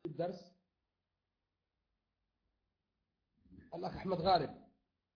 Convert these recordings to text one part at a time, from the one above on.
الدرس الأخ أحمد غالب.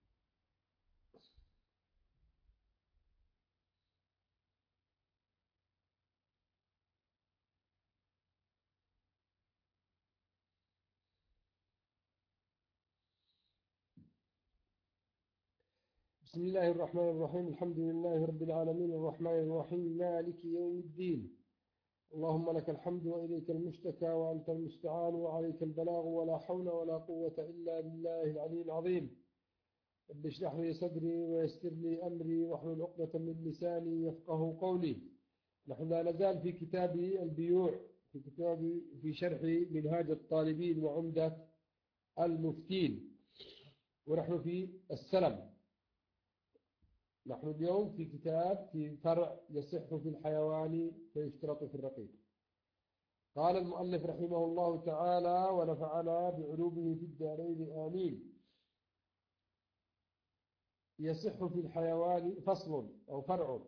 بسم الله الرحمن الرحيم. الحمد لله رب العالمين الرحمن الرحيم مالك يوم الدين. اللهم لك الحمد وإليك المشتكى وأنت المستعان وعليك البلاغ ولا حول ولا قوة إلا بالله العلي العظيم. رب اشرح لي صدري ويسر لي أمري واحلل عقدة من لساني يفقه قولي. نحن لا نزال في كتاب البيوع في شرح منهاج الطالبين وعمدة المفتين، ونحن في السلم. نحن اليوم في كتاب في فرع يصح في الحيوان فيشترط في الرقيق. قال المؤلف رحمه الله تعالى ونفعنا بعلومه في الدارين آمين. يصح في الحيوان فصل أو فرع.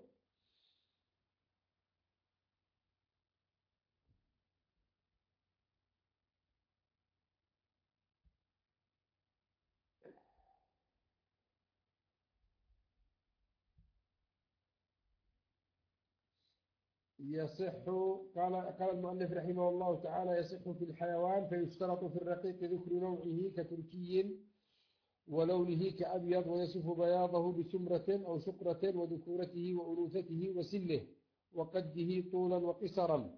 يصح قال المؤلف رحمه الله تعالى يصح في الحيوان فيشترط في الرقيق ذكر نوعه كتركي ولونه كأبيض ويصف بياضه بسمرة أو شقرة وذكورته وأنوثته وسنه وقده طولا وقصرا.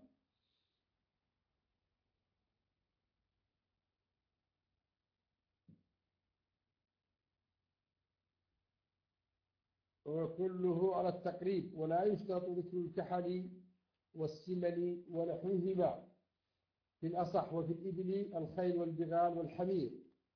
وكله على التقريب، ولا يشترط ذكر الكحل والسمن ونحوهما في الأصح، وفي الإبل الخيل والبغال والحمير.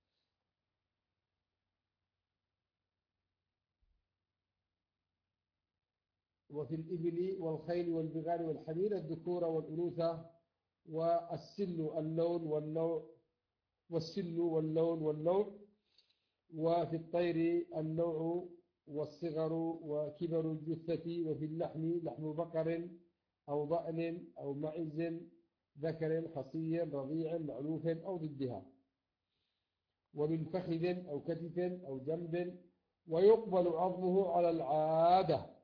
وفي الإبل والخيل والبغال والحمير الذكور والأنوثة والسن اللون والنوع والسن واللون والنوع. وفي الطير النوع والصغر وكبر الجثة. وفي اللحم لحم بقر أو ضأن أو معز ذكر حصي رضيع معلوف أو ضدها. ومن فخذ أو كتف أو جنب، ويقبل عظمه على العادة.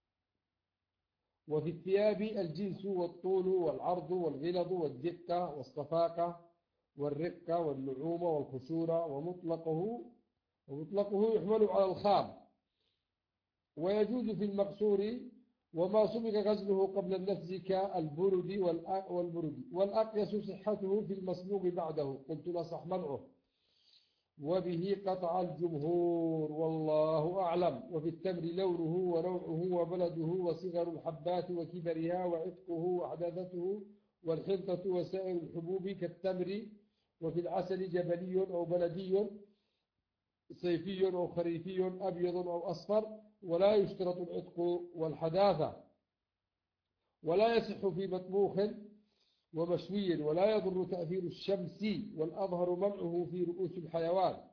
وفي الثياب الجنس والطول والعرض والغلظ والدقة والصفاقة والرقة والنعومة والخشورة. ومطلقه يحمل على الخام. ويجوز في المقصور وما سبق غزله قبل النفز كالبرد والأقيس صحته في المصبوغ بعده، قلت الأصح منعه، وبه قطع الجمهور والله أعلم. وفي التمر لونه ونوعه وبلده وصغر الحبات وكبرها وعتقه وحداثته والحنطة وسائر الحبوب كالتمر. وفي العسل جبلي أو بلدي صيفي أو خريفي أبيض أو أصفر، ولا يشترط العتق والحداثة. ولا يصح في مطبوخ ومشوي، ولا يضر تأثير الشمس، والأظهر منعه في رؤوس الحيوان.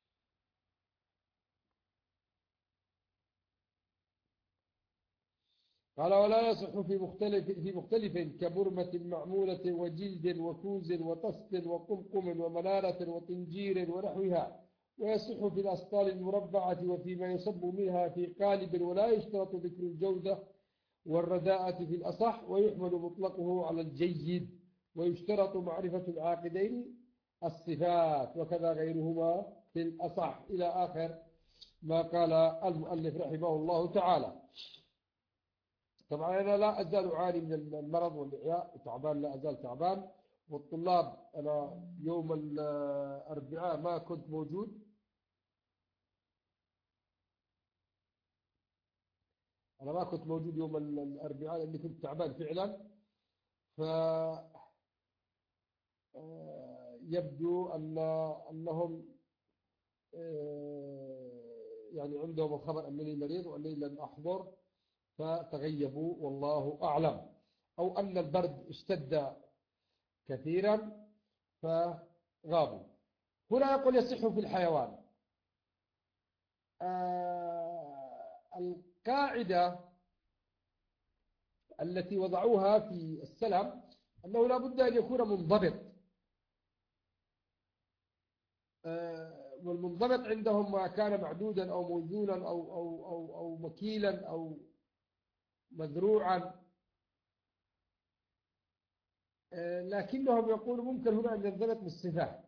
قال ولا يصح في مختلف كبرمة معمولة وجلد وكوز وطست وقمقم ومنارة وطنجير ونحوها. ويصح في الأسطال المربعة وفيما يصب منها في قالب، ولا يشترط ذكر الجودة والرداءة في الأصح، ويحمل مطلقه على الجيد، ويشترط معرفة العاقدين الصفات، وكذا غيرهما في الأصح، إلى آخر ما قال المؤلف رحمه الله تعالى. طبعا أنا لا أزال أعاني من المرض والإعياء، تعبان، لا أزال تعبان. والطلاب أنا يوم الأربعاء ما كنت موجود. أنا ما كنت موجود يوم الأربعاء لأني كنت تعبان فعلا. ف يبدو أنهم يعني عندهم الخبر أنني مريض وأنني لن أحضر فتغيبوا والله أعلم، أو أن البرد اشتد كثيرا فغابوا. هنا يقول يصح في الحيوان. القاعدة التي وضعوها في السلم أنه لا بد أن يكون منضبط. والمنضبط عندهم ما كان معدودا أو موزونا أو مكيلا أو مذروعا، لكنهم يقولوا ممكن هنا أن ينضبط بالصفات،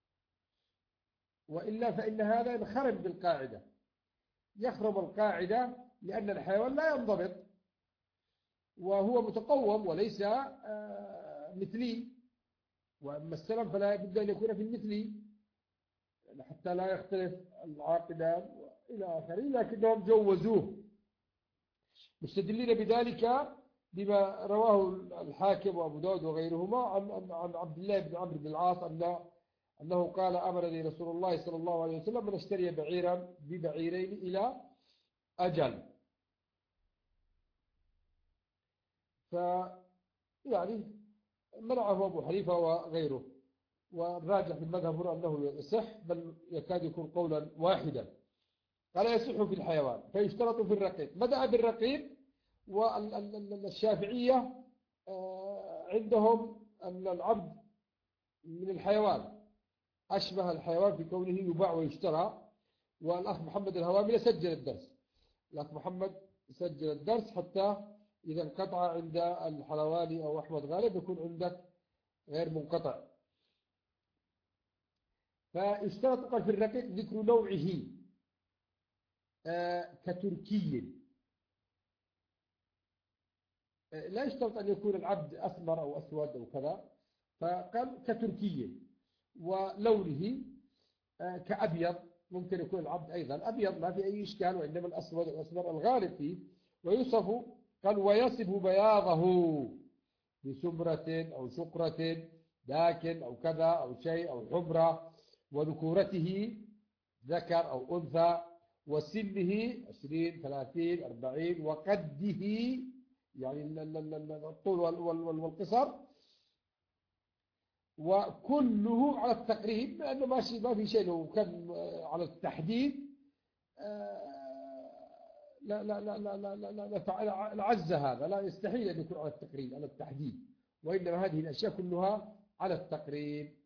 وإلا فإن هذا ينخرم بالقاعدة، يخرم القاعدة، لأن الحيوان لا ينضبط وهو متقوم وليس مثلي، وأما السلم فلا بد أن يكون في المثلي حتى لا يختلف العاقدان إلى آخره، لكنهم جوزوه مستدلين بذلك بما رواه الحاكم وأبو داود وغيرهما عن عبد الله بن عمرو بن العاص أنه قال أمرني رسول الله صلى الله عليه وسلم أن اشتري بعيرا ببعيرين إلى أجل. يعني منعه أبو حنيفة وغيره، والراجح في المذهب هنا أنه يصح، بل يكاد يكون قولا واحدا. قال يصح في الحيوان فيشترط في الرقيق. بدأ بالرقيق، والشافعية عندهم أن العبد من الحيوان، أشبه الحيوان في كونه يباع ويشترى. والأخ محمد الهواملة سجل الدرس، الأخ محمد سجل الدرس حتى إذا انقطع عند الحلواني أو أحمد غالب يكون عندك غير منقطع. فاشترط قال في الرقيق ذكر نوعه كتركي، لا يشترط أن يكون العبد أسمر أو أسود أو كذا، فقال كتركي، ولونه كأبيض، ممكن يكون العبد أيضا أبيض ما في أي إشكال، وإنما الأسود والأسمر الغالب فيه. ويوصف قال ويصف بياضه بسمرة أو شقرة داكن أو كذا أو شيء أو حمرة، وذكورته ذكر أو أنثى، وسنه 20 30 40، وقده يعني الطول والقصر، وكله على التقريب، لأنه ما في شيء لو كان على التحديد لا لا لا لا لا لا لا العز هذا لا يستحيل أن يكون على التقريب على التحديد، وإنما هذه الأشياء كلها على التقريب.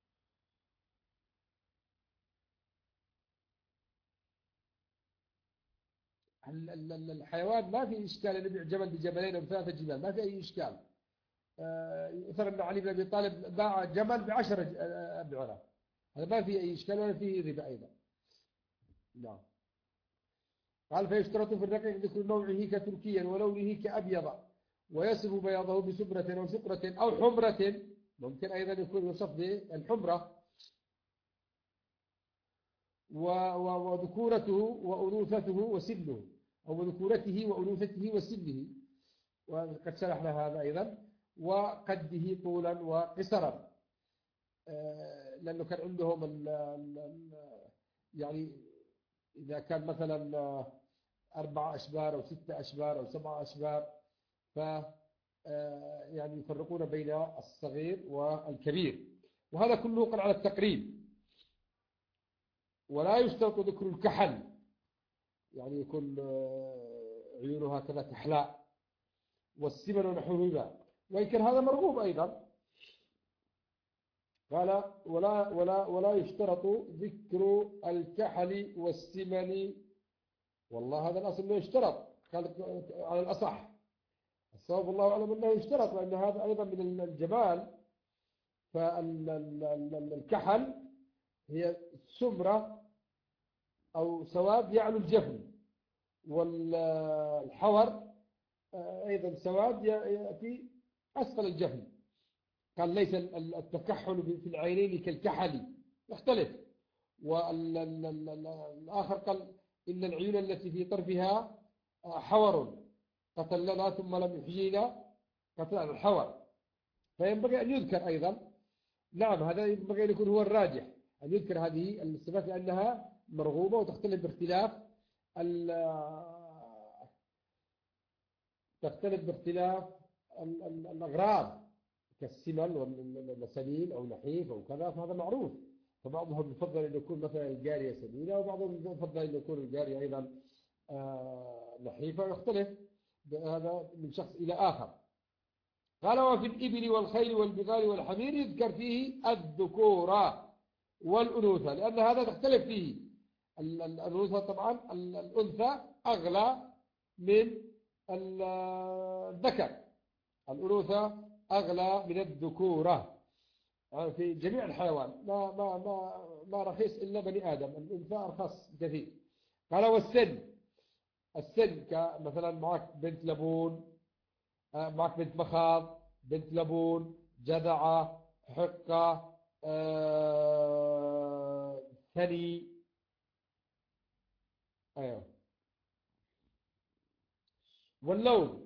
الحيوان ما في إشكال أن يبيع جمل بجملين أو 3 جمال، ما في أي إشكال. يثر أن علي بن أبي طالب باع جمل ب10 أبعرة، هذا ما في أي إشكال ولا فيه ربا أيضا. نعم. قال فيشترط في الرقيق ذكر نوعه كتركيا ولونه كأبيض، ويصف بياضه بسبرة أو شقرة أو حمرة، ممكن أيضا يكون يوصف بالحمرة، وذكورته وأنوثته وسنه، أو ذكورته وأنوثته وسنه، وقد شرحنا هذا أيضا، وقده طولا وقصرا، لأنه كان عندهم يعني إذا كان مثلا 4 أشبار أو 6 أشبار أو 7 أشبار، ف يعني يفرقون بين الصغير والكبير، وهذا كله قال على التقريب. ولا يشترط ذكر الكحل، يعني يكون عيونها هكذا كحلاء، والسمن ونحوهما، وإن كان هذا مرغوب أيضا. قال ولا يشترط ذكر الكحل والسمن، والله هذا الأصل لا يشترط، قال على الأصح الصواب الله أعلم أنه يشترط، لأن هذا أيضا من الجمال. فالكحل هي سمرة أو سواد يعلو الجفن، والحور أيضا سواد يأتي أسفل الجفن. قال ليس التكحل في العينين كالكحل، يختلف. والآخر قال إن العيون التي في طرفها حور قتلنا ثم لم يحيينا قتلنا الحور، فينبغي أن يذكر أيضا. نعم، هذا ينبغي أن يكون هو الراجح، أن يذكر هذه الصفات لأنها مرغوبة وتختلف باختلاف الأغراض كالسمن والسمين أو نحيف أو كذا، فهذا معروف. فبعضهم يفضل أن يكون مثلا الجارية سمينة، وبعضهم يفضل أن يكون الجارية أيضا نحيفة، يختلف هذا من شخص إلى آخر. قال وفي الإبل والخيل والبغال والحمير يذكر فيه الذكورة، والأنوثة، لأن هذا تختلف فيه. الأنوثة طبعا الأنثى أغلى من الذكر، الأنوثة أغلى من الذكورة في جميع الحيوان، ما رخيص إلا بني آدم، الأنثى أرخص كثير. قال السن كمثلا معك بنت لبون، معك بنت مخاض، بنت لبون، جذعة، حقة، ثني. أيوه. واللون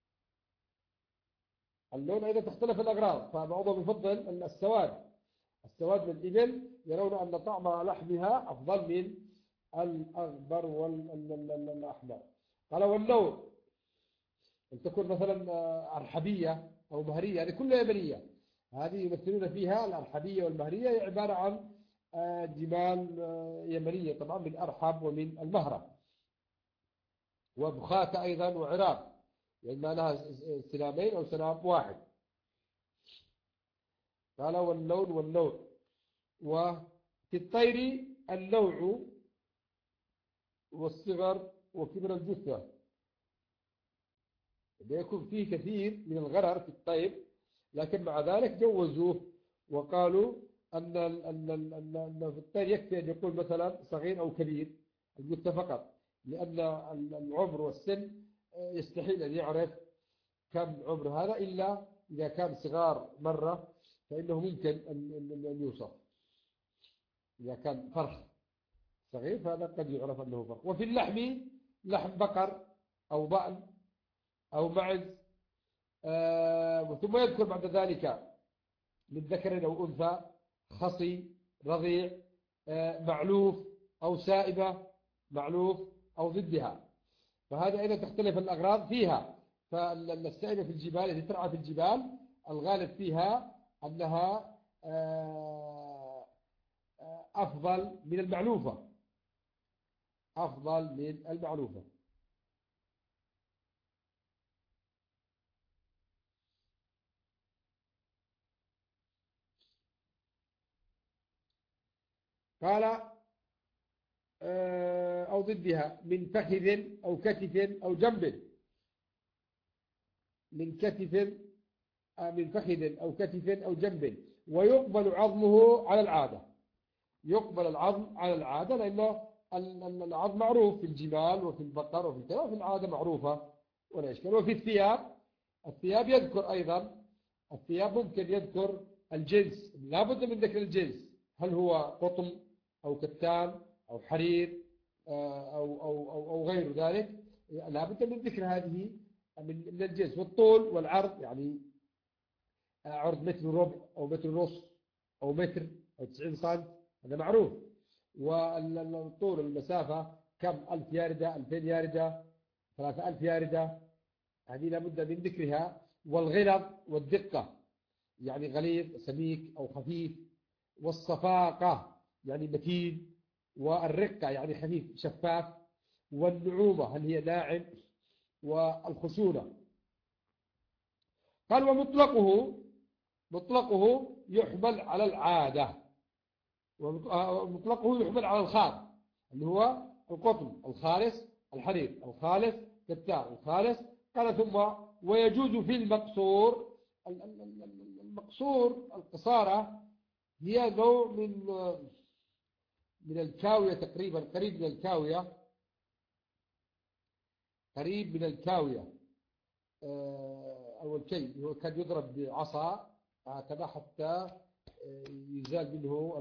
أيضا تختلف الأغراض، فبعضهم يفضل السواد من الإبل، يرون أن طعم لحمها أفضل من الأخضر والأحمر. قال واللون أن تكون مثلا أرحبية أو مهرية، هذه كلها يمنية، هذه يمثلون فيها الأرحبية والمهرية، هي عبارة عن جمال يمنية طبعا من أرحب ومن المهرة، وبخاتة أيضا وعراب، يعني ما لها سلامين أو سلام واحد. قال واللون وفي الطير النوع والصغر وكبر الجثة، يكون فيه كثير من الغرر في الطير، لكن مع ذلك جوزوه وقالوا أن في الطير يكفي أن يقول مثلا صغير أو كبير الجثة فقط، لأن العمر والسن يستحيل أن يعرف كم عمر هذا إلا إذا كان صغار مرة، فإنه ممكن أن يوصف. إذا كان فرخ صغير فهذا قد يعرف أنه فرخ. وفي اللحم لحم بقر أو ضأن أو معز، ثم يذكر بعد ذلك من ذكر أو أنثى، خصي، رضيع، معلوف أو سائبة، معلوف أو ضدها، فهذا أيضا تختلف الأغراض فيها. فالسائبة في الجبال التي ترعى في الجبال الغالب فيها أنها أفضل من المعلوفة، أفضل من المعلوفة. قال أو ضدها من فخذ أو كتف أو جنب، من فخذ أو كتف أو جنب، ويقبل عظمه على العادة، يقبل العظم على العادة، لأنه العظم معروف في الجمال وفي البقر وفي الكلام، وفي العادة معروفة ولا إشكال. وفي الثياب يذكر أيضا، الثياب ممكن يذكر الجنس، لا بد من ذكر الجنس، هل هو قطن أو كتان أو حرير أو غير ذلك، لا بد من ذكر هذه من الجنس. والطول والعرض، يعني عرض متر وربع أو متر ونص أو متر أو 90 سم، هذا معروف. والطول المسافة كم، 1000 ياردة، 2000 ياردة، 3000 ياردة، هذه لابد من ذكرها. والغلظ والدقة، يعني غليظ سميك أو خفيف. والصفاقة يعني متين، والرقة يعني خفيف شفاف. والنعومة هل هي ناعم، والخشونة. قال مطلقه يحمل على العادة، ومطلقه يحمل على الخام اللي هو القطن الخالص، الحرير الخالص، كتان الخالص. قال ثم ويجوز في المقصور. المقصور القصارى هي نوع من الكاوية تقريبا، قريب من الكاوية، أو الكي، هو كان يضرب بعصا هكذا حتى يزال منه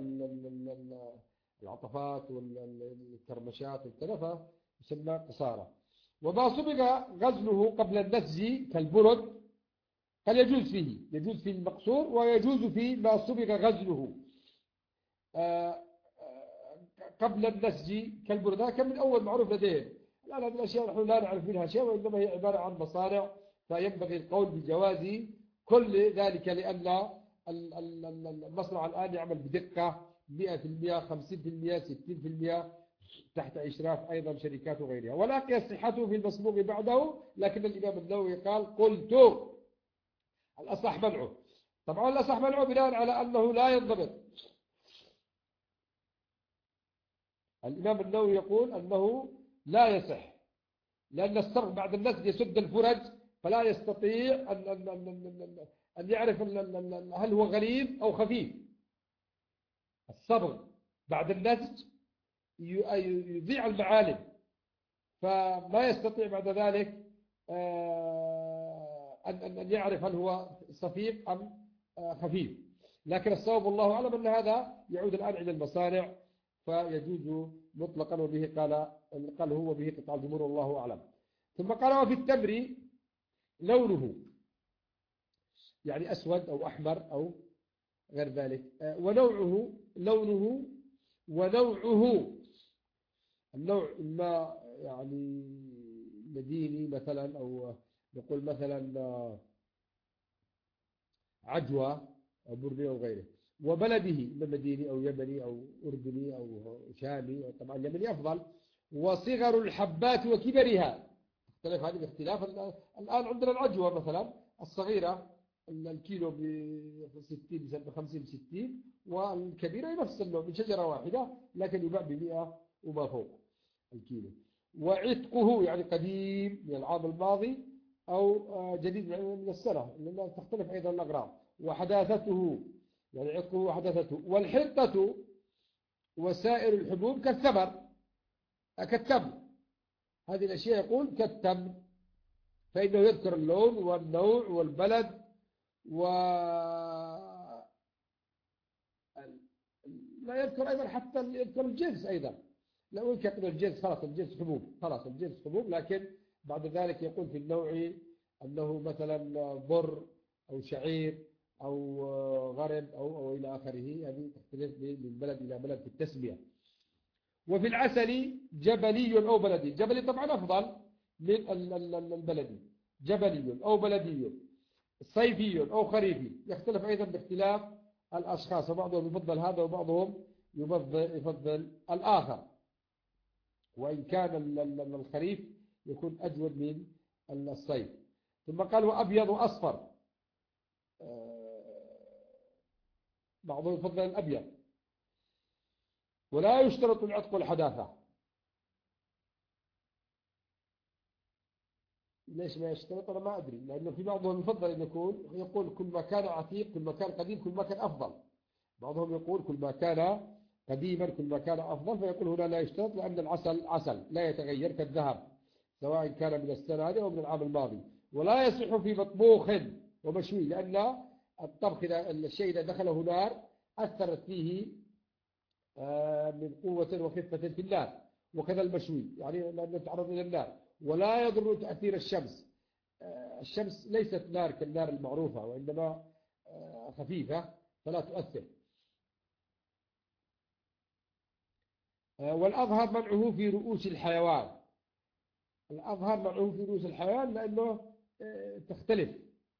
العطفات والكرمشات والكلفة، يسمى قصارى. وما سبق غزله قبل النسج كالبرد قد يجوز في المقصور، ويجوز في ما سبق غزله قبل النسج كالبرد. هذا كان من أول معروف لديهم. الآن هذه الأشياء نحن لا نعرف منها شيء، وإنما هي عبارة عن مصانع، فينبغي القول بجواز كل ذلك، لأن المصنع الآن يعمل بدقة 100%، 50%، 60%، تحت إشراف أيضا شركات وغيرها. ولكن صحته في المسبوق بعده، لكن الإمام النووي قال قلت الأصح منعه. طبعا الأصح منعه بناء على أنه لا ينضبط الإمام النووي يقول أنه لا يصح، لأن الصبغ بعد النسج يسد الفرج، فلا يستطيع أن يعرف هل هو غليظ أو خفيف. الصبغ بعد النسج يضيع المعالم، فما يستطيع بعد ذلك أن يعرف هل هو صفيق أم خفيف. لكن الصواب والله أعلم أن هذا يعود الآن إلى المصانع، فيجوز مطلقا، وبه قال هو به قطع الجمهور والله أعلم. ثم قال وفي التمر لونه، يعني أسود أو أحمر أو غير ذلك، ونوعه، لونه ونوعه، النوع ما يعني مديني مثلا، أو نقول مثلا عجوة أو بردي أو غيره، وبلده إما مديني أو يمني أو أردني أو شامي، طبعا اليمني أفضل، وصغر الحبات وكبرها، اختلف هذه باختلاف. الآن عندنا العجوة مثلا الصغيرة الكيلو ب 60 ب 50 60، والكبيرة نفس النوع من شجرة واحدة لكن يباع ب 100 وما فوق الكيلو. وعتقه يعني قديم من العام الماضي أو جديد من السنة، لأنها تختلف أيضا الأغراض. وحداثته يعني عتقه وحداثته. والحنطة وسائر الحبوب كالثمر كالتمر، هذه الأشياء يقول كالتمر، فإنه يذكر اللون والنوع والبلد لا يذكر أيضا حتى يذكر الجنس أيضا، لو يذكر الجنس خلاص الجنس حبوب، خلاص الجنس حبوب. لكن بعد ذلك يقول في النوع أنه مثلا بر أو شعير أو غرب أو إلى آخره، هذه تختلف من بلد إلى بلد في التسمية. وفي العسل جبلي أو بلدي، جبلي طبعا أفضل من البلدي، جبلي أو بلدي، صيفي أو خريفي، يختلف أيضا باختلاف الأشخاص، وبعضهم يفضل هذا وبعضهم يفضل الآخر، وإن كان الخريف يكون أجود من الصيف. ثم قال وأبيض وأصفر، بعضهم يفضل الأبيض. ولا يشترط العتق والحداثة. ليش ما يشترط؟ أنا ما أدري، لأنه في بعضهم يفضل أن يقول كل ما كان عتيق كل ما كان قديم كل ما كان أفضل. بعضهم يقول كل ما كان قديما كل ما كان أفضل، فيقول هنا لا يشترط، لأن العسل عسل لا يتغير كالذهب سواء كان من السنة هذه أو من العام الماضي. ولا يصح في مطبوخ ومشوي، لأن الطبخ الشيء إذا دخله نار أثرت فيه من قوة وخفة في النار، وكذا المشوي يعني لأنه يتعرض إلى النار. ولا يضر تأثير الشمس، الشمس ليست نار كالنار المعروفة، وإنما خفيفة فلا تؤثر. والأظهر منعه في رؤوس الحيوان، الأظهر منعه في رؤوس الحيوان لأنه تختلف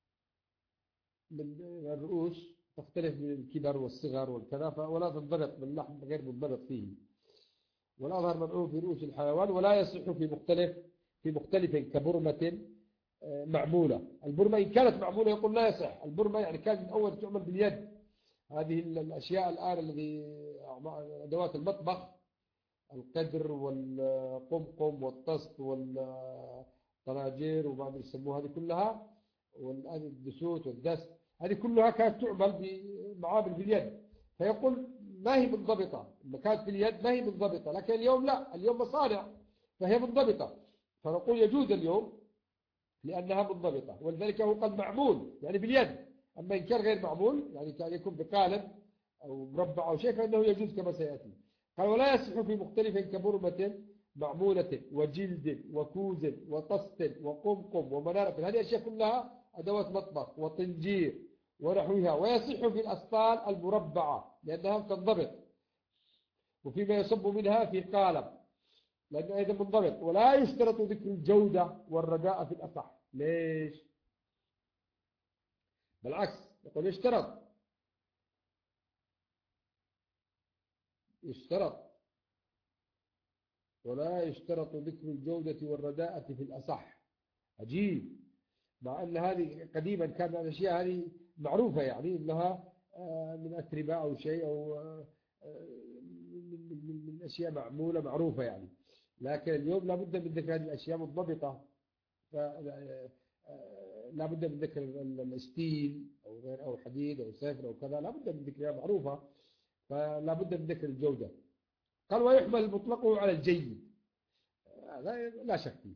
من الرؤوس، تختلف من الكبر والصغر والكذا، ولا تنضبط باللحم غير منضبط فيه. والأظهر منعه في رؤوس الحيوان. ولا يصح في مختلف كبرمة معمولة. البرمة إن كانت معمولة يقول لا يصح. البرمة يعني كان من أول تعمل باليد، هذه الأشياء الآن الذي أدوات المطبخ، القدر والقمقم والطست والطناجير وما يسموها، هذه كلها، والدسوت والدست، هذه كلها كانت تعمل بمعامل باليد، فيقول ما هي منضبطة. لما كانت باليد ما هي منضبطة، لكن اليوم لا، اليوم مصانع فهي منضبطة، فنقول يجوز اليوم لأنها منضبطة. ولذلك هو قد معمول يعني باليد. أما إن كان غير معمول يعني كان يكون بقالب أو مربع أو شيء فإنه يجوز كما سيأتي. قال ولا يصح في مختلف كبرمة معمولة وجلد وكوز وطست وقمقم ومنارة، هذه أشياء كلها أدوات مطبخ وطنجير ونحوها. ويصح في الأسطال المربعة لأنها تنضبط، وفيما يصب منها في قالب لأنه أيضا منضبط. ولا يشترط ذكر الجودة والرداء في الأصح. ليش؟ بالعكس يقول يشترط ولا يشترط ذكر الجودة والرداءة في الأصح. عجيب، مع أن هذه قديما كانت الأشياء هذه معروفة، يعني أنها من أتربة أو شيء أو من أشياء معمولة معروفة يعني. لكن اليوم لا بد من ذكر هذه الأشياء منضبطة. لا بد من ذكر الستيل أو غير أو حديد أو صفر أو كذا، لا بد من ذكرها معروفة، فلا بد من ذكر الجودة. قال ويحمل مطلقه على الجيد، لا شك فيه.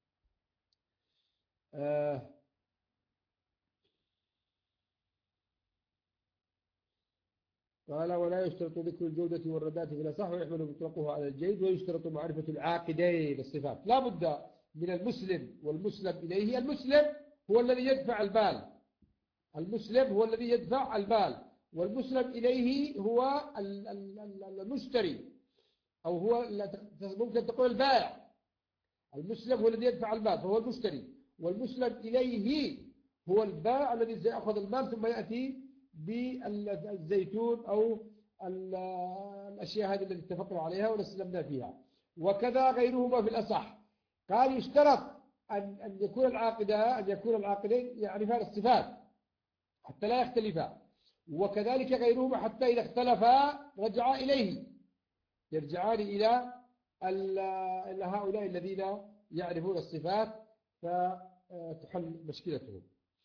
قال ولا يشترط ذكر الجودة والرداء في الأصح، ويحمل مطلقه على الجيد، ويشترط معرفة العاقدين الصفات. لا بد من المسلم والمسلم إليه. المسلم هو الذي يدفع المال، المسلم هو الذي يدفع المال، والمسلم إليه هو المشتري، أو هو ممكن تقول البائع. المسلم هو الذي يدفع المال فهو المشتري، والمسلم إليه هو البائع الذي سيأخذ المال ثم يأتي بالزيتون أو الأشياء هذه التي اتفقنا عليها ونسلمنا فيها. وكذا غيرهما في الأصح. قال يشترط أن يكون العاقدين يعرفان الصفات حتى لا يختلفا، وكذلك غيرهما حتى إذا اختلفا رجعا إليه، يرجعان إلى هؤلاء الذين يعرفون الصفات فتحل مشكلتهم.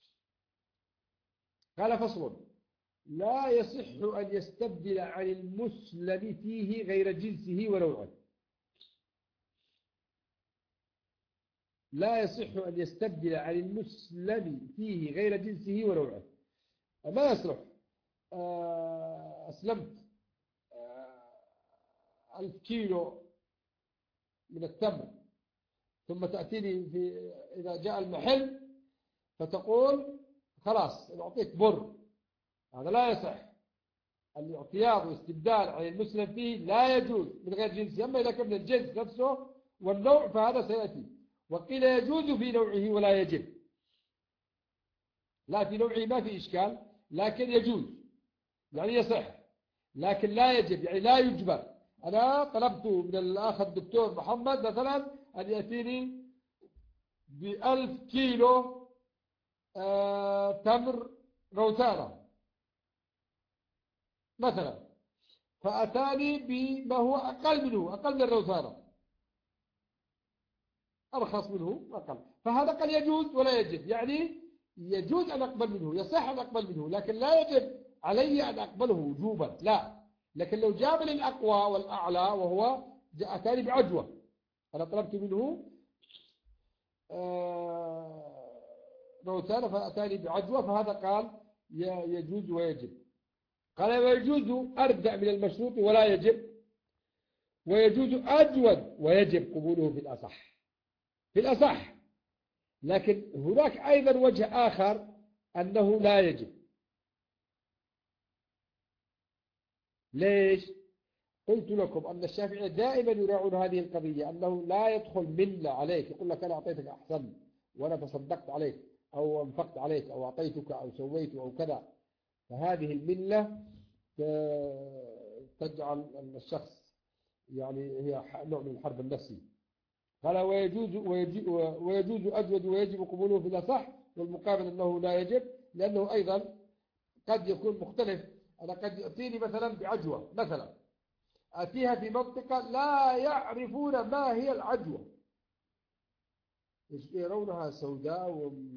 قال فصل: لا يصح أن يستبدل عن المسلم فيه غير جنسه ونوعه. لا يصح أن يستبدل عن المسلم فيه غير جنسه ونوعه. ما يصلح أسلمت 1000 كيلو من التمر، ثم تأتيني إذا جاء المحل فتقول خلاص أعطيك بر. هذا لا يصح. الاعتياض والاستبدال عن المسلم فيه لا يجوز من غير جنسه. أما إذا كان من الجنس نفسه والنوع فهذا سيأتي. وقيل يجوز في نوعه ولا يجب. لا، في نوعه ما في إشكال، لكن يجوز يعني يصح، لكن لا يجب يعني لا يجبر. أنا طلبت من الأخ الدكتور محمد مثلا أن يأتيني ب1000 كيلو تمر روتانا مثلا، فأتاني بما هو أقل منه، أقل من الروتانا، أرخص منه أقل، فهذا قد يجوز ولا يجب. يعني يجوز أن أقبل منه، يصح أن أقبل منه، لكن لا يجب علي أن أقبله وجوبا، لا. لكن لو جاب لي الأقوى والأعلى وهو أتاني بعجوة، أنا طلبت منه روتانا فأتاني بعجوة، فهذا قال يجوز ويجب. قال ويجوز أردأ من المشروط ولا يجب، ويجوز أجود ويجب قبوله في الأصح. في الأصح، لكن هناك أيضا وجه آخر أنه لا يجب. ليش؟ قلت لكم أن الشافعية دائما يراعون هذه القضية، أنه لا يدخل منة عليك، يقول لك أنا أعطيتك أحسن وأنا تصدقت عليك أو أنفقت عليك أو أعطيتك أو سويت أو كذا. فهذه الملة تجعل الشخص يعني هي نوع من الحرب النفسي. قال ويجوز أجود ويجب قبوله في الأصح، والمقابل أنه لا يجب، لأنه أيضا قد يكون مختلف. أنا قد يأتيني مثلا بعجوة مثلا، أتيها في منطقة لا يعرفون ما هي العجوة، يرونها سوداء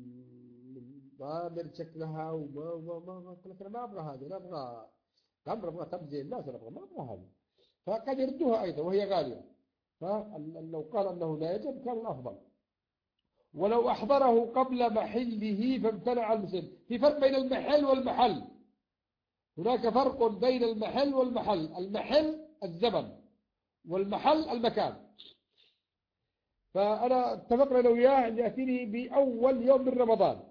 وضامر شكلها وما أنا ما أبغى هذا، أنا أبغى تمر، أبغى تبزي الناس، أنا أبغى ما أبغى هذا، فقد يردوها أيضا وهي غالية. فلو قال أنه لا يجب كان الأفضل. ولو أحضره قبل محله فامتنع المسلم. في فرق بين المحل والمحل، هناك فرق بين المحل والمحل. المحل الزمن والمحل المكان. فأنا اتفقنا لو إياه أن يأتيني بأول يوم من رمضان،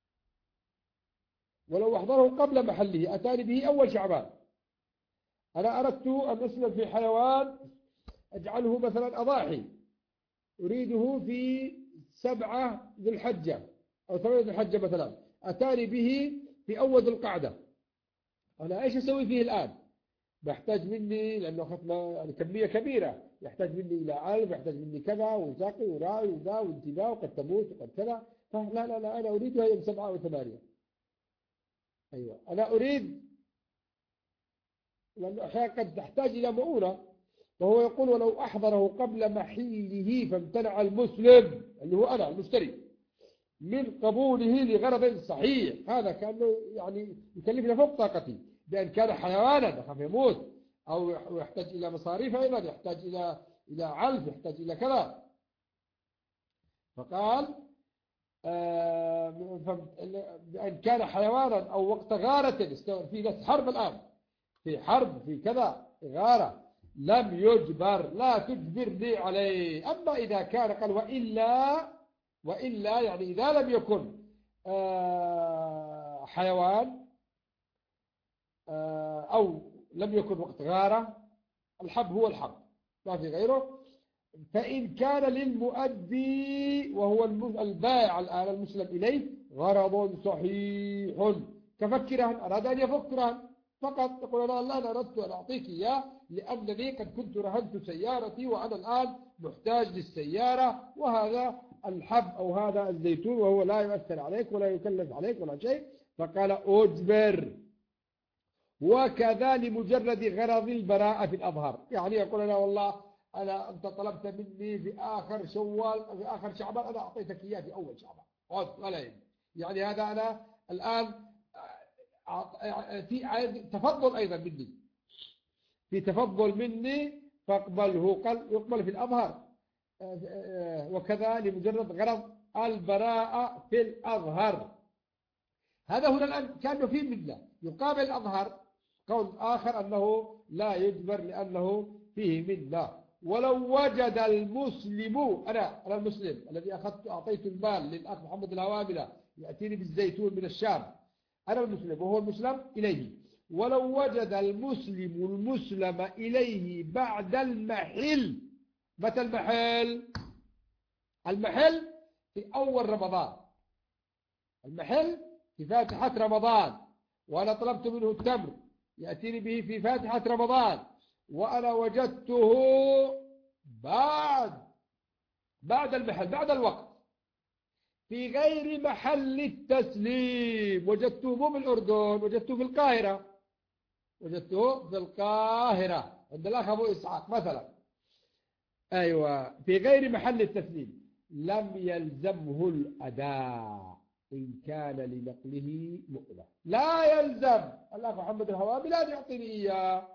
ولو أحضره قبل محله أتاني به أول شعبان. أنا أردت أن أسلم في حيوان أجعله مثلا أضاحي، أريده في 7 ذي الحجة أو 8 ذي الحجة مثلا، أتاني به في أول ذي القعدة. أنا إيش أسوي فيه الآن؟ بحتاج مني، لأنه أخذنا يعني كمية كبيرة، يحتاج مني إلى علم، يحتاج مني كذا وساقي وراعي وذا وانتباه وقد تموت وقد كذا. فلا لا لا، أنا أريدها يوم 7 أو 8. أيوة، أنا أريد لأنه أحيانا قد تحتاج إلى مؤونة. وهو يقول ولو أحضره قبل محله فامتنع المسلم اللي هو أنا المشتري من قبوله لغرض صحيح، هذا كأنه يعني يكلفنا فوق طاقتي، بأن كان حيوانا يخاف يموت أو يحتاج إلى مصاريف، أيضا يحتاج إلى علف، يحتاج إلى كذا. فقال بأن كان حيوانا أو وقت غارة، في ناس حرب الآن، في حرب في كذا غارة، لم يجبر، لا تجبرني عليه. أما إذا كان قال وإلا يعني إذا لم يكن حيوان أو لم يكن وقت غارة، الحب هو الحب ما في غيره. فإن كان للمؤدي وهو البائع الآن المسلم إليه غرض صحيح كفك رهن، أراد أن يفك رهن فقط، يقول أنا أردت أن أعطيك إياه لأنني قد كنت رهنت سيارتي وأنا الآن محتاج للسيارة، وهذا الحب أو هذا الزيتون وهو لا يؤثر عليك ولا يكلف عليك ولا شيء، فقال أجبر. وكذا لمجرد غرض البراءة في الأظهر، يعني يقول أنا والله أنت طلبت مني في آخر شوال في آخر شعبان، أنا أعطيتك إياه في أول شعبان، ولا يعني هذا أنا الآن في تفضل أيضا مني، في تفضل مني فاقبله، يقبل في الأظهر. وكذا لمجرد غرض البراءة في الأظهر. هذا هنا الآن كانه في مدة يقابل الأظهر قول آخر أنه لا يجبر لأنه فيه مدة. ولو وجد المسلم، أنا المسلم الذي أعطيت المال للأخ محمد الهواملة يأتيني بالزيتون من الشام، أنا المسلم وهو المسلم إليه، ولو وجد المسلم المسلم إليه بعد المحل. متى المحل؟ المحل في أول رمضان، المحل في فاتحة رمضان، وأنا طلبت منه التمر يأتيني به في فاتحة رمضان، وأنا وجدته بعد المحل، بعد الوقت، في غير محل التسليم. وجدته مو بالأردن، وجدته في القاهرة، وجدته في القاهرة عند الأخ أبو إسحاق مثلا، أيوة، في غير محل التسليم، لم يلزمه الأداء إن كان لنقله مؤلة. لا يلزم الأخ محمد الهوامي لا يعطيني إياه.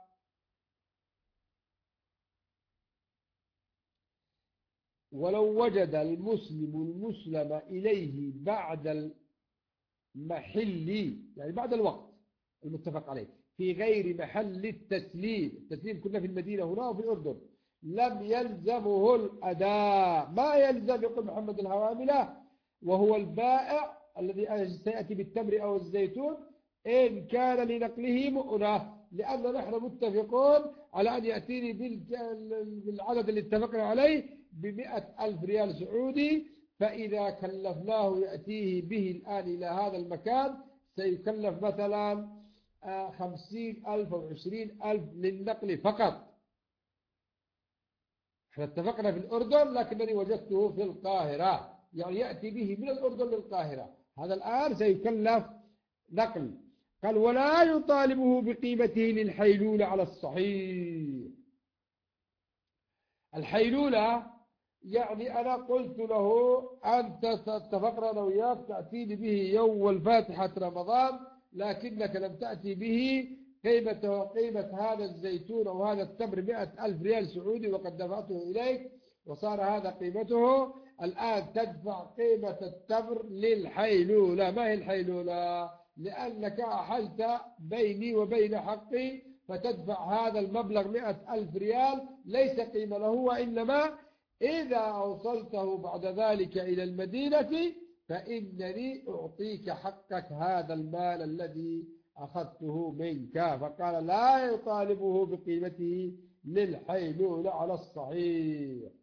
ولو وجد المسلم المسلم إليه بعد المحل، يعني بعد الوقت المتفق عليه، في غير محل التسليم كنا في المدينة هنا وفي الأردن، لم يلزمه الأداء. ما يلزم يقول محمد الهواملة وهو البائع الذي سيأتي بالتمر أو الزيتون إن كان لنقله مؤنة، لأن نحن متفقون على أن يأتيني بالعدد اللي اتفقنا عليه ب100,000 ريال سعودي، فإذا كلفناه يأتيه به الآن إلى هذا المكان سيكلف مثلا 50,000 أو 20,000 للنقل فقط. احنا اتفقنا في الأردن لكنني وجدته في القاهرة، يعني يأتي به من الأردن للقاهرة، هذا الآن سيكلف نقل. قال ولا يطالبه بقيمته للحيلولة على الصحيح. الحيلولة يعني أنا قلت له أنت اتفقنا أنا وياك تأتيني به يوم الفاتحة رمضان، لكنك لم تأتي به قيمة هذا الزيتون أو هذا التمر 100,000 ريال سعودي وقد دفعته إليك وصار هذا قيمته، الآن تدفع قيمة التمر للحيلولة. ما هي الحيلولة؟ لأنك أحلت بيني وبين حقي، فتدفع هذا المبلغ 100,000 ريال ليس قيمة له، وإنما إذا أوصلته بعد ذلك إلى المدينة فإنني أعطيك حقك هذا المال الذي أخذته منك. فقال لا يطالبه بقيمته للحيلولة على الصحيح.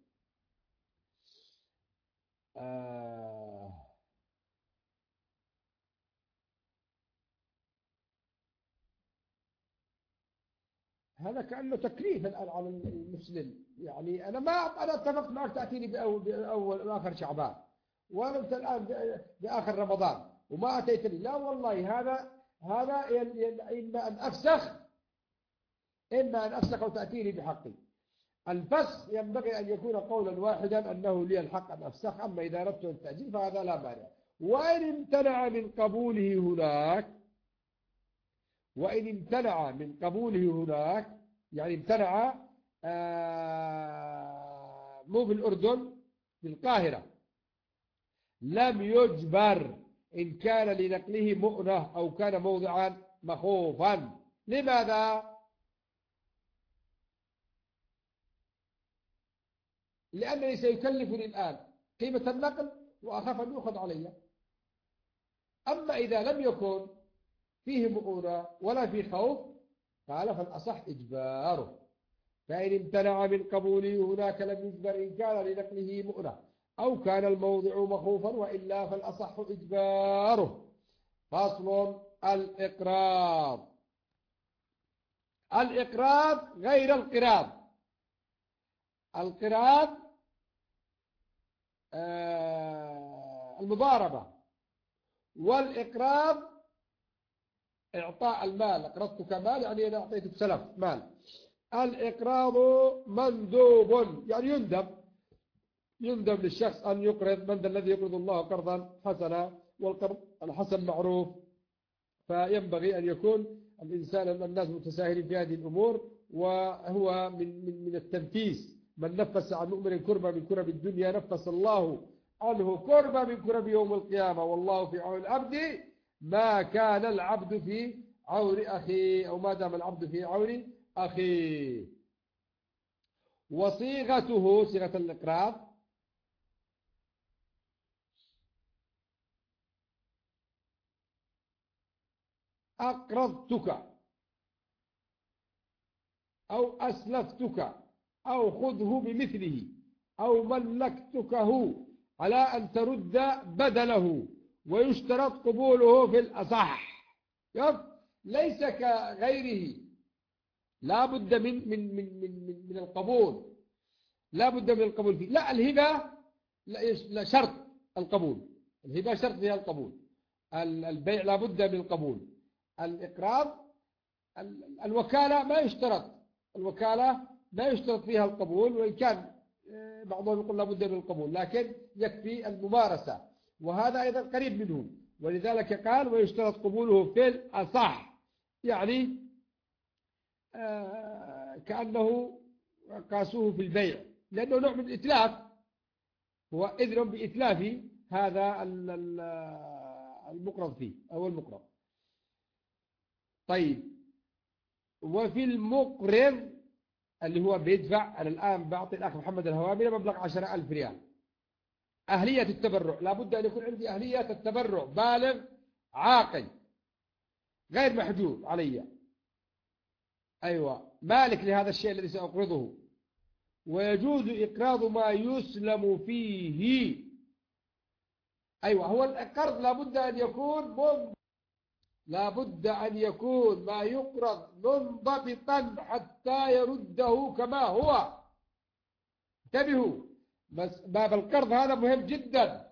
هذا كأنه تكليف الآن على المسلم، يعني أنا اتفقت معك تأتيني بأول آخر شعبان، وأنت الآن بآخر رمضان وما أتيتني، لا والله هذا إما أن أفسخ إما أن أفسخ وتأتيني بحقي. الفسخ ينبغي أن يكون قولا واحدا أنه لي الحق أن أفسخ، أما إذا أردت التأجيل فهذا لا مانع. وإن امتنع من قبوله هناك، وإن امتنع من قبوله هناك يعني امتنع مو بالأردن، في القاهرة، لم يجبر إن كان لنقله مؤنة أو كان موضعا مخوفا. لماذا؟ لأنني سيكلفني الآن قيمة النقل وأخاف أن يؤخذ علي. أما إذا لم يكن فيه مؤونة ولا فيه خوف قال فالأصح إجباره. فإن امتنع من قبوله هناك لم يجبر إن كان لنقله مؤنة أو كان الموضع مخوفا، وإلا فالأصح إجباره. فصل: الإقراض. الإقراض غير القراض. القراض المضاربة، والإقراض إعطاء المال. أقرضتك مال يعني أنا أعطيتك سلف مال. الإقراض مندوب يعني يندب للشخص أن يقرض. من ذا الذي يقرض الله قرضا حسنا، والقرض الحسن معروف. فينبغي أن يكون الإنسان الناس متساهلين في هذه الأمور، وهو من التنفيس. من نفس عن مؤمن كربة من كرب الدنيا نفس الله عنه كربة من كرب يوم القيامة، والله في عون العبد ما كان العبد في عون أخيه، أو ما دام العبد في عون أخيه. وصيغته صيغة الإقراض: أقرضتك أو أسلفتك أو خذه بمثله أو ملكتكه على أن ترد بدله، ويشترط قبوله في الأصح. ليس كغيره لا بد من القبول، لا بد من القبول فيه. لا، الهبة لا شرط القبول، الهبة شرط فيها القبول. البيع لا بد من القبول. الإقراض الوكالة ما يشترط، الوكالة ما يشترط فيها القبول، وإن كان بعضهم يقول لا بد من القبول، لكن يكفي الممارسة، وهذا أيضا قريب منه. ولذلك قال ويشترط قبوله في الأصح، يعني كأنه قاسوه في البيع، لأنه نوع من الإتلاف، هو إذن بإتلاف هذا المقرض فيه أو المقرض. طيب، وفي المقرض اللي هو بيدفع، أنا الآن بعطي الأخ محمد الهوامي مبلغ 10,000 ريال، أهلية التبرع، لابد أن يكون عندي أهلية التبرع، بالغ عاقل غير محجور علي، أيوة، مالك لهذا الشيء الذي سأقرضه. ويجوز إقراض ما يسلم فيه. أيوة، هو القرض لابد أن يكون ما يقرض منضبطا حتى يرده كما هو. انتبهوا، بس باب القرض هذا مهم جدا،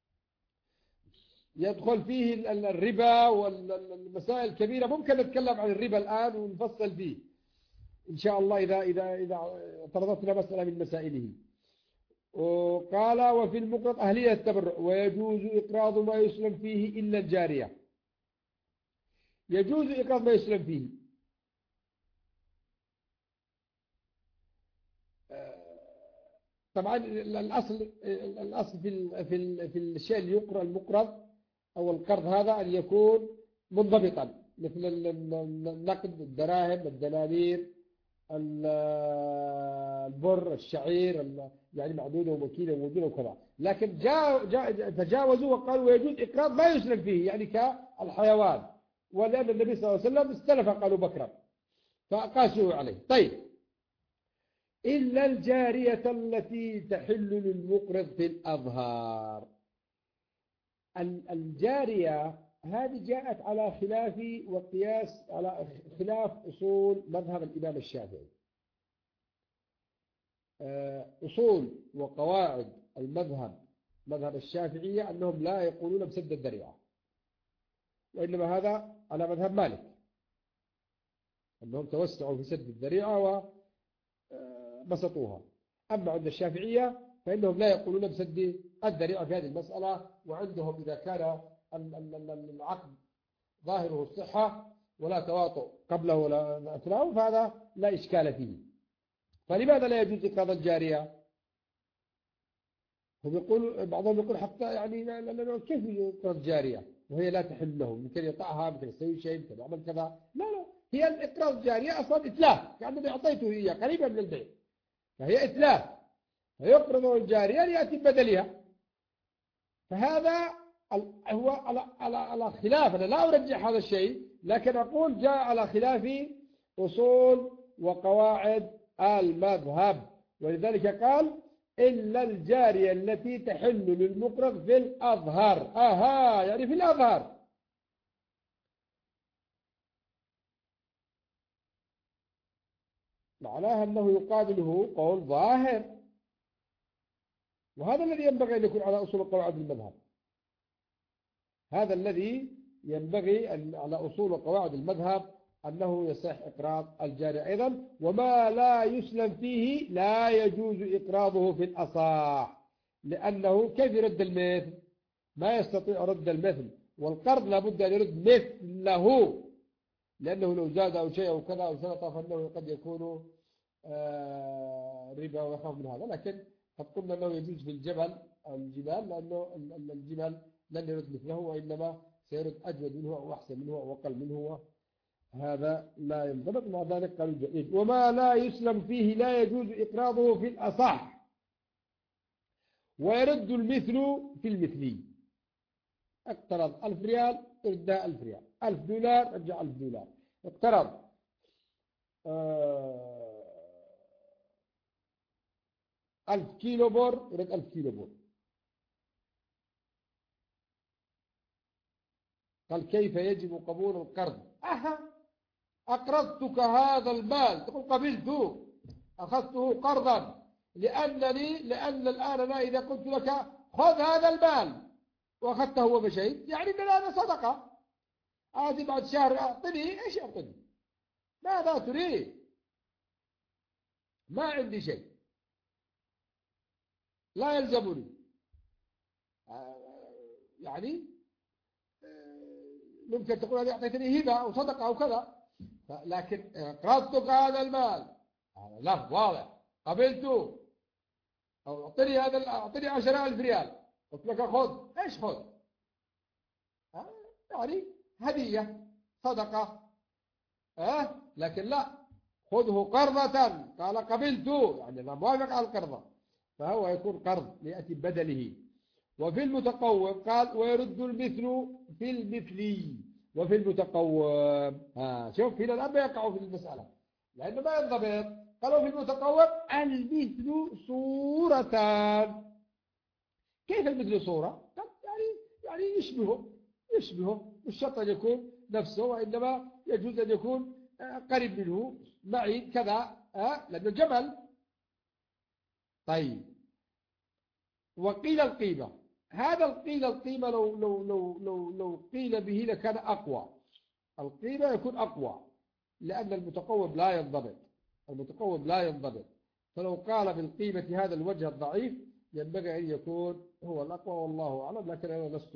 يدخل فيه الربا والمسائل الكبيرة. ممكن نتكلم عن الربا الآن ونفصل فيه إن شاء الله إذا طردتنا مسألة من مسائله. وقال وفي المقرض أهلية التبرع، ويجوز إقراض ما يسلم فيه إلا الجارية. يجوز إقراض ما يسلم فيه. طبعا الأصل في الشيء اللي يقرأ المقرض أو القرض هذا أن يكون منضبطا، مثل النقد، الدراهم، الدنانير، البر، الشعير، يعني معدودة ومكيلة وموجودة وكذا. لكن تجاوزوا وقالوا ويجوز إقراض ما يسلم فيه، يعني كالحيوان، ولأن النبي صلى الله عليه وسلم استلف قالوا بكرا فقاسوا عليه. طيب، إلا الجارية التي تحل للمقرض في الأظهار. الجارية هذه جاءت على خلاف وقياس، على خلاف أصول مذهب الإمام الشافعي. أصول وقواعد مذهب الشافعية أنهم لا يقولون بسد الذريعة، وإنما هذا على مذهب مالك. أنهم توسعوا في سد الذريعة وبسطوها. أما عند الشافعية فإنهم لا يقولون بسد الذريعة في هذه المسألة، وعندهم إذا كان العقد ظاهره الصحة ولا تواطؤ قبله ولا أثناءه فهذا لا إشكال فيه. فلماذا لا يجوز إقراض الجارية؟ بعضهم يقول حتى يعني كيف يقراض الجارية وهي لا تحل له، يمكن يطعها، يمكن يسوي شيء، يمكن يعمل كذا. لا، هي الإقراض الجارية أصلا إتلاف، كأنني أعطيته إياه قريبا من البيع، فهي إتلاف، فيقرض الجارية ليأتي بدلها. فهذا هو على خلاف، أنا لا أرجح هذا الشيء، لكن أقول جاء على خلاف أصول وقواعد المذهب. ولذلك قال إلا الجارية التي تحل للمقرض في الأظهر. يعني في الأظهر. معناها أنه يقابله قول ظاهر، وهذا الذي ينبغي أن يكون على أصول وقواعد المذهب. هذا الذي ينبغي على أصول وقواعد المذهب أنه يصح إقراض الجارية أيضا. وما لا يسلم فيه لا يجوز إقراضه في الأصح، لأنه كيف يرد المثل؟ ما يستطيع رد المثل، والقرض لابد أن يرد مثله، لأنه لو زاد أو شيء أو كذا أو سلطة فإنه قد يكون ربا ويخاف من هذا. لكن قد قلنا أنه يجوز في الجبال لأنه الجبال لن يرد مثله، وإنما سيرد أجود منه أو أحسن منه أو أقل منه، هذا لا ينضبط. مع ذلك قالوا جائز. وما لا يسلم فيه لا يجوز إقراضه في الأصح، ويرد المثل في المثلي. اقترض 1000 ريال يردها 1000 ريال، 1000 دولار رجع 1000 دولار. اقترض 1000 كيلو بور يرد 1000 كيلو بور. قال كيف يجب قبول القرض؟ أقرضتك هذا المال، تقول قبلته، أخذته قرضا لأن الآن أنا إذا قلت لك خذ هذا المال وأخذته ومشيت، يعني أن هذا صدقة. آتي بعد شهر أعطني، إيش أعطني؟ ماذا تريد؟ ما عندي شيء، لا يلزمني، يعني ممكن تقول هذه أعطيتني هبة أو صدقة أو كذا، لكن قرضتك هذا المال، هذا لفظ واضح، قبلته، أو أعطني 10,000 ريال، قلت لك خذ، إيش خذ؟ يعني هدية، صدقة، لكن لا، خذه قرضة، قال قبلته، يعني أنا موافق على القرضة، فهو يكون قرض ليأتي بدله. وفي المتقوم قال ويرد المثل في المثلي. وفي المتقوم شوف هنا الآن يقعوا في المسألة لأنه ما ينضبط. قالوا في المتقوم المثل صورتان. كيف المثل صورة؟ يعني يشبهه، مش شرط أن يكون نفسه، وإنما يجوز أن يكون قريب منه، معين كذا، لأنه جمل. طيب، وقيل القيمة. هذا القيمة لو قيل به لكان أقوى. القيمة يكون أقوى لأن المتقوم لا ينضبط. فلو قال بالقيمة هذا الوجه الضعيف ينبغي أن يكون هو الأقوى، والله أعلم. لكن أنا لست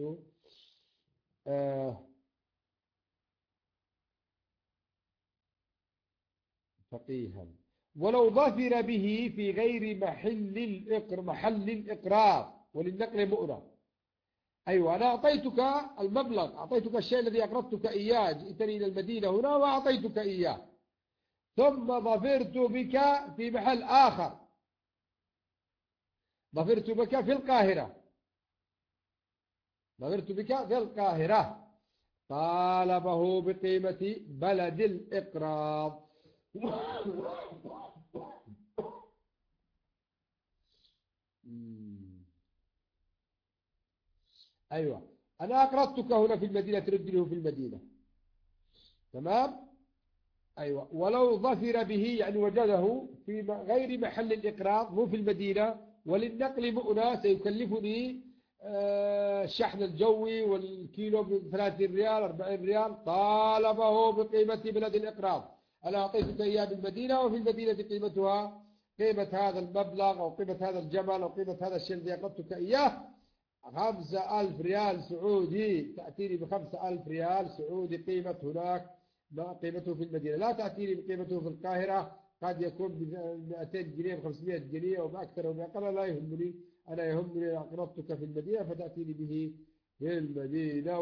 فقيها. ولو ظفر به في غير محل الإقرار وللنقل مؤنة. أيوة، أنا أعطيتك المبلغ، أعطيتك الشيء الذي أقرضتك إياه، جئتني إلى المدينة هنا وأعطيتك إياه، ثم ظفرت بك في محل آخر، ظفرت بك في القاهرة، طالبه بقيمة بلد الإقراض. أيوة، أنا أقرضتك هنا في المدينة، ترد له في المدينة، تمام. أيوة، ولو ظفر به يعني وجده في غير محل الإقراض، مو في المدينة، وللنقل مؤنة سيكلفني الشحن الجوي والكيلو ب30 ريال 40 ريال، طالبه بقيمة بلد الإقراض. أنا أعطيتك إياه بالمدينة، وفي المدينة قيمتها قيمة هذا المبلغ أو قيمة هذا الجمل أو قيمة هذا الشيء الذي أقرضتك إياه 5,000 ريال سعودي. تأتيني ب5,000 ريال سعودي قيمة هناك، ما قيمته في المدينة. لا تأتيني بقيمته في القاهرة، قد يكون ب 200 جنيه ب500 جنيه أو بأكثر أو بأقل، لا يهمني. أنا يهمني أقرضتك في المدينة فتأتيني به في المدينة.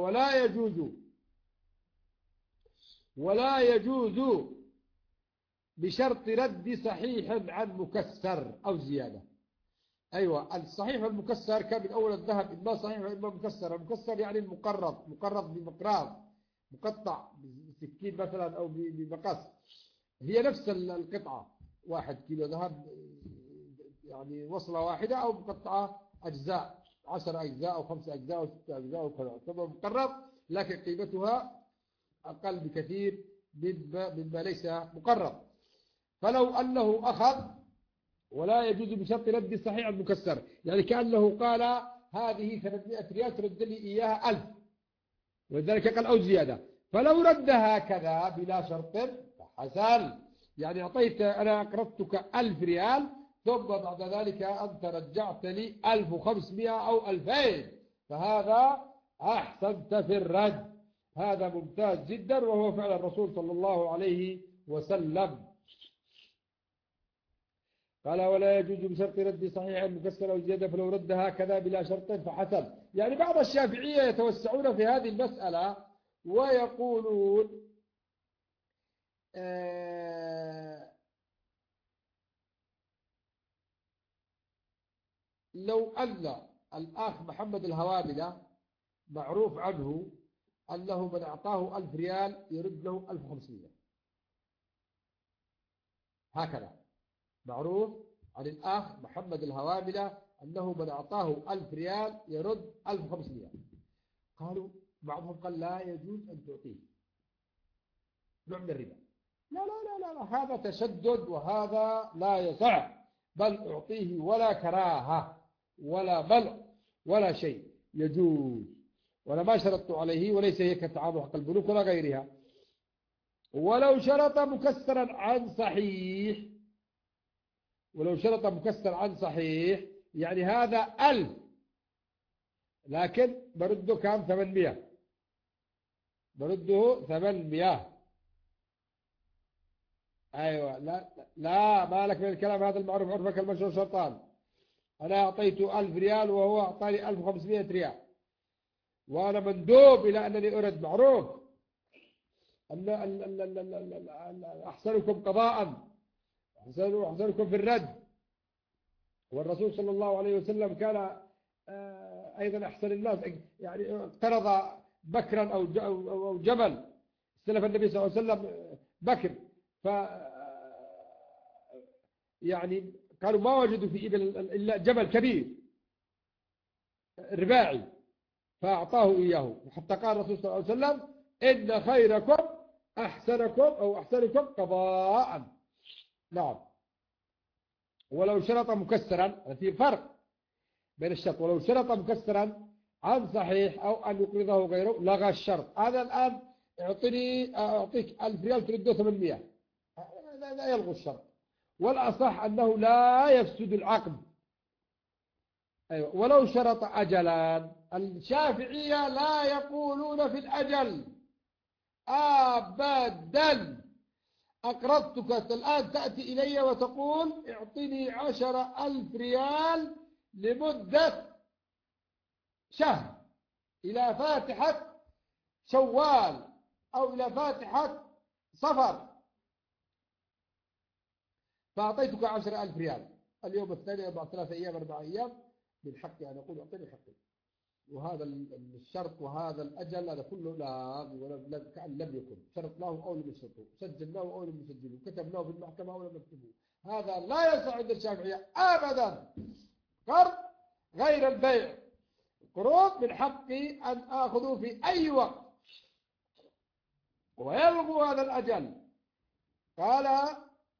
ولا يجوز بشرط رد صحيح عن مكسر أو زيادة. أيوة، الصحيح والمكسر كان من أول الذهب إما صحيح وإما مكسر. المكسر يعني مقرض بمقراض، مقطع بسكين مثلا أو بمقص، هي نفس القطعة، 1 كيلو ذهب يعني وصلة واحدة، أو مقطعة أجزاء، 10 أجزاء أو 5 أجزاء أو 6 أجزاء وكذا، تبقى مقرض لكن قيمتها أقل بكثير مما ليس مقرض. فلو أنه أخذ، ولا يجوز بشرط رد صحيح المكسر، يعني كأنه قال هذه 300 ريال ترد لي إياها 1000، ولذلك قال أو زيادة. فلو رد هكذا بلا شرط فحسن، يعني أعطيت أنا أقرضتك 1000 ريال ثم بعد ذلك أنت رجعت لي 1500 أو 2000، فهذا أحسنت في الرد، هذا ممتاز جدا، وهو فعل الرسول صلى الله عليه وسلم. قال ولا يجوز بشرط رد صحيح مكسر أو زيادة، فلو رد هكذا بلا شرط فحسن. يعني بعض الشافعية يتوسعون في هذه المسألة ويقولون لو أن الأخ محمد الهوابلة معروف عنه أنه من أعطاه 1000 ريال يرد له 1500، هكذا معروف عن الأخ محمد الهوابلة أنه من أعطاه 1000 ريال يرد 1500. قالوا بعضهم قال لا يجوز أن تعطيه، نوع من الربا. لا لا لا لا، هذا تشدد وهذا لا يصح، بل أعطيه ولا كراهة ولا منع ولا شيء، يجوز. وأنا ما شرطت عليه، وليس هي كالتعامل حق البنوك ولا غيرها. ولو شرط مكسرا عن صحيح، ولو شرط مكسر عن صحيح يعني هذا 1000 لكن برده كام 800، برده 800. أيوة، لا لا، ما لك من الكلام هذا المعروف عرفك المشهور شرطان. أنا أعطيته 1000 ريال وهو أعطاني 1500 ريال، وأنا مندوب إلى أنني أرد. معروف أن أحسنكم قضاء أحسنكم في الرد، والرسول صلى الله عليه وسلم كان أيضا أحسن الناس، يعني اقترض بكرا أو جمل، استلف النبي صلى الله عليه وسلم بكر، ف يعني قالوا ما وجدوا في إبل إلا جمل كبير رباعي فأعطاه إياه، حتى قال الرسول صلى الله عليه وسلم إن خيركم أحسنكم أو أحسنكم قضاء. نعم. ولو شرط مكسرا، في فرق بين الشرط، ولو شرط مكسرا عن صحيح أو أن يقرضه غيره لغى الشرط. هذا الآن أعطيك 1000 ريال ترده 800، لا يلغو الشرط. والأصح أنه لا يفسد العقد. أيوة. ولو شرط أجلا، الشافعية لا يقولون في الأجل أبدا. أقرضتك الآن تأتي إلي وتقول اعطني 10,000 ريال لمدة شهر إلى فاتحة شوال أو إلى فاتحة صفر، فأعطيتك 10,000 ريال. اليوم الثاني 4 3 أيام 4 أيام، من حقي أن أقول أعطيني حقي. وهذا الشرط وهذا الأجل هذا كله لا، كأن لم يكن شرطناه أو لم نشرطه، سجلناه أو لم نسجله، كتبناه في المحكمة أو لم نكتبه. هذا لا يصح عند الشافعية أبدا. قرض غير البيع، قروض من حقي أن آخذه في أي وقت، ويلغو هذا الأجل. قال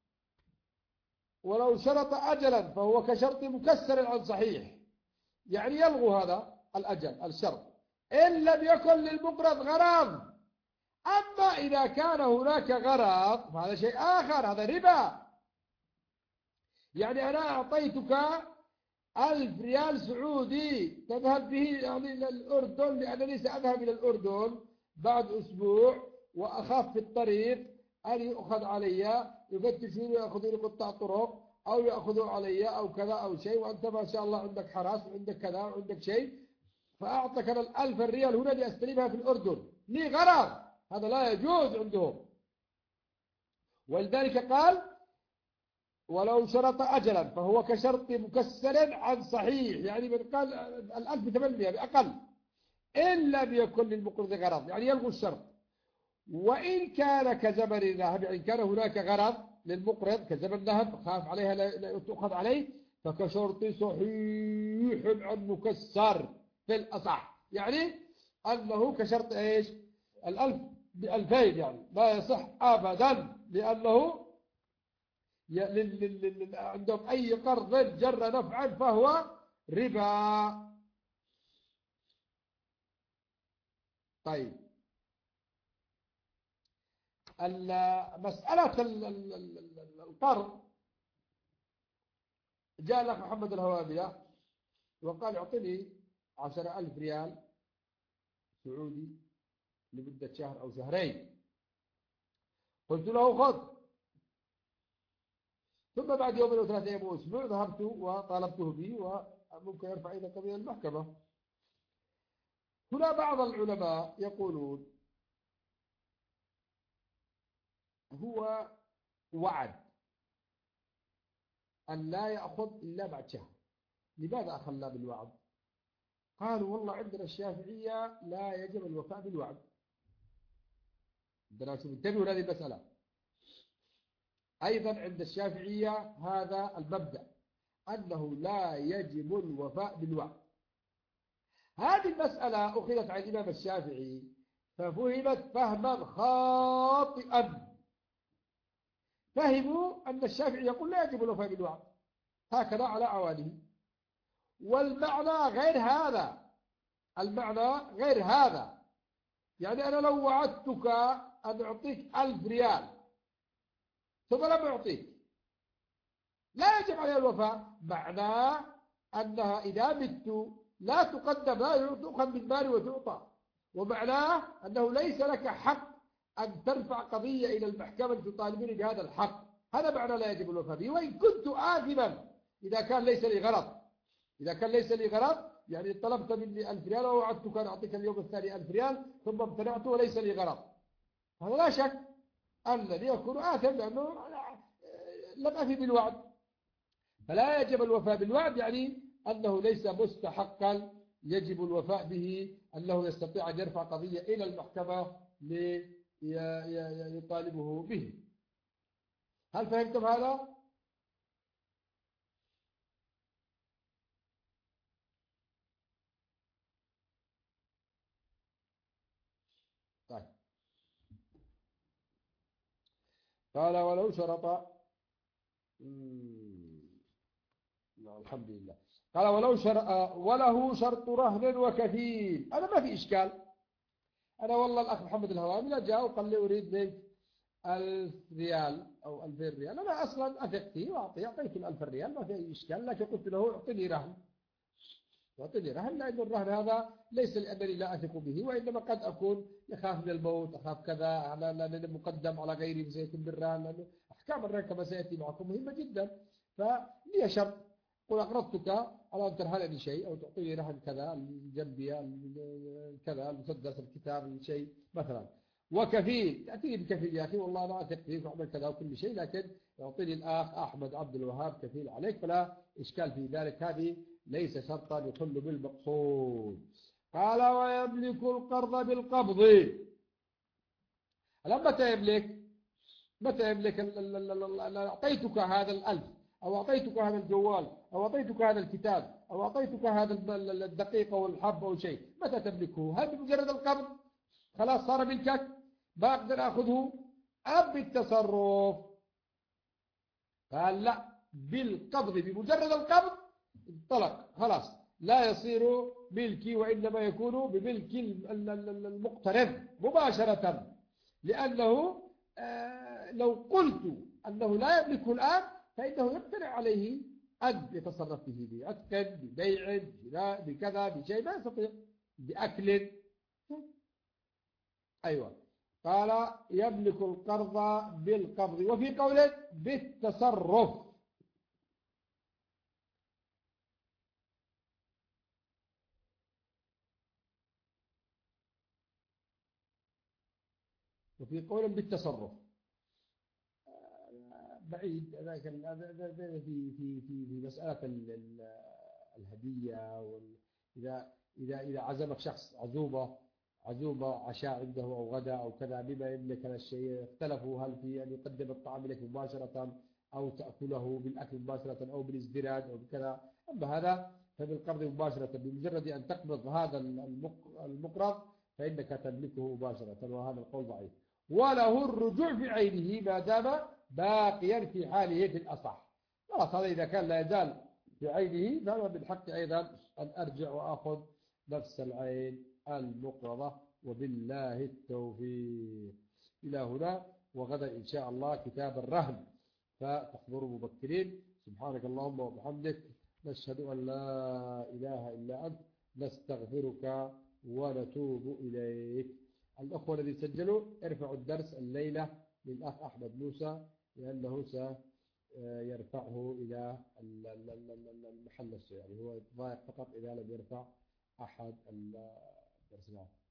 ولو شرط أجلا فهو كشرط مكسر عن صحيح، يعني يلغو هذا الأجل الشرط إن لم يكن للمقرض غرام أما إذا كان هناك غرض فهذا شيء آخر، هذا ربا. يعني أنا أعطيتك 1000 ريال سعودي تذهب به يعني إلى الأردن، لأنني سأذهب إلى الأردن بعد أسبوع وأخاف في الطريق أن يؤخذ علي، يفتشون ويأخذون قطاع طرق أو يأخذوا علي أو كذا أو شيء، وأنت ما شاء الله عندك حراس وعندك كذا وعندك شيء، فأعطك أنا 1000 ريال هنا لأستلمها في الأردن لي غرض، هذا لا يجوز عندهم. ولذلك قال ولو شرط أجلا فهو كشرط مكسر عن صحيح، يعني من قال 1800 بأقل، إن لم يكن للمقرض غرض، يعني يلغو الشرط. وإن كان كزمن الذهب، يعني كان هناك غرض للمقرض كزمن الذهب خاف عليها لا تؤخذ عليه، فكشرط صحيح عن مكسر في الأصح، يعني أنه كشرط إيش؟ 1000 ب2000 يعني لا يصح أبدا، لأنه عندهم أي قرض جر نفعا فهو ربا. طيب مسألة القرض، جاء لك محمد الهوابية وقال اعطني 10,000 ريال سعودي لمدة شهر أو شهرين، قلت له خذ، ثم بعد يوم أو 3 أيام وأسبوع ذهبت وطالبته به وممكن يرفع إلى قضية المحكمة. هنا بعض العلماء يقولون هو وعد أن لا يأخذ إلا بعد شهر، لماذا أخلى بالوعد؟ قالوا والله عندنا الشافعية لا يجب الوفاء بالوعد. عندنا انتبهوا هذه المسألة، أيضا عند الشافعية هذا المبدأ أنه لا يجب الوفاء بالوعد. هذه المسألة أخذت عن الإمام الشافعي ففهمت فهما خاطئا، فهموا أن الشافعي يقول لا يجب الوفاء بالوعد هكذا على عوانه، والمعنى غير هذا، المعنى غير هذا. يعني أنا لو وعدتك أن أعطيك 1000 ريال ثم لم أعطيك لا يجب علي الوفاء، معناه أنها إذا مت لا تقدم، لا تؤخذ من مالي وتعطى، ومعناه أنه ليس لك حق أن ترفع قضية إلى المحكمة تطالبني بهذا الحق. هذا معنى لا يجب الوفاء به، وإن كنت آثما إذا كان ليس لي غرض. إذا كان ليس لي غرض يعني طلبت مني 1000 ريال ووعدتك أن أعطيك اليوم الثاني 1000 ريال ثم امتنعت وليس لي غرض، هذا لا شك أنني أكون آثم لأنه لم أفي بالوعد. فلا يجب الوفاء بالوعد يعني أنه ليس مستحقا يجب الوفاء به، أنه يستطيع أن يرفع قضية إلى المحكمة ليطالبه به. هل فهمتم هذا؟ طيب. قال ولو شرط الحمد لله. قال وله شرط رهن وكفيل، أنا ما في إشكال. أنا والله الأخ محمد الهوامي جاء وقال لي أريد منك 1000 ريال أو 2000 ريال، أنا أصلا أثق فيه وأعطيته 1000 ريال ما في أي إشكال، لكن قلت له أعطني رهن، أعطني رهن، لأن الرهن هذا ليس لأنني لا أثق به، وإنما قد أكون يخاف من الموت، أخاف كذا، لأنني مقدم على غيري سيكون بالرهن، لأنه أحكام الرهن كما سيأتي معكم مهمة جدا. فلي شرط، قل أقرضتك على أن ترهنني شيء أو تعطيني رهن كذا الجنبي كذا المسدس الكتاب الشيء مثلا، وكفيل تأتيني بكفيل يا أخي والله أنا أثق فيك وأعمل كذا وكل شيء، لكن يعطيني الأخ أحمد عبد الوهاب كفيل عليك، فلا إشكال في ذلك، هذه ليس شرطا يخل بالمقصود. قال ويملك القرض بالقبض. الآن متى يملك أعطيتك هذا 1000 أو أعطيتك هذا الجوال أو أعطيتك هذا الكتاب أو أعطيتك هذا الدقيقة والحب أو شيء، متى تملكه؟ هل بمجرد القبض خلاص صار ملكك ما أقدر أخذه أم بالتصرف؟ قال لا، بالقبض، بمجرد القبض انطلق خلاص لا يصير ملكي، وإنما يكون بملك المقترض مباشرة. لأنه لو قلت أنه لا يملكه الآن فإنه يمتنع عليه أن يتصرف فيه بعتق ببيع بشراء بكذا بشيء ما يستطيع بأكل. أيوة. قال يملك القرض بالقبض، وفي قول بالتصرف. وفي قول بالتصرف بعيد لكن في مسألة الهدية إذا عزمك شخص عزومة عشاء عنده أو غدا أو كذا بما يملك هذا الشيء، اختلفوا هل في أن يقدم الطعام لك مباشرة أو تأكله بالأكل مباشرة أو بالازدراج أو بكذا. أما هذا فبالقبض مباشرة، بمجرد أن تقبض هذا المقرض فإنك تملكه مباشرة، وهذا القول ضعيف. وله الرجوع بعينه ما دام باقيا في حاله في الأصح. خلاص، هذا إذا كان لا يزال بعينه فهو من حقي أيضا أن أرجع وأخذ نفس العين المقرضة. وبالله التوفيق. إلى هنا، وغدا إن شاء الله كتاب الرهن، فتحضروا مبكرين. سبحانك اللهم وبحمدك، نشهد أن لا إله إلا أنت، نستغفرك ونتوب إليك. الأخوة الذين سجلوا ارفعوا الدرس الليلة للأخ أحمد موسى، لأنه سيرفعه إلى المحل الشيء، يعني هو ضايق فقط إذا لم يرفع أحد الدرس.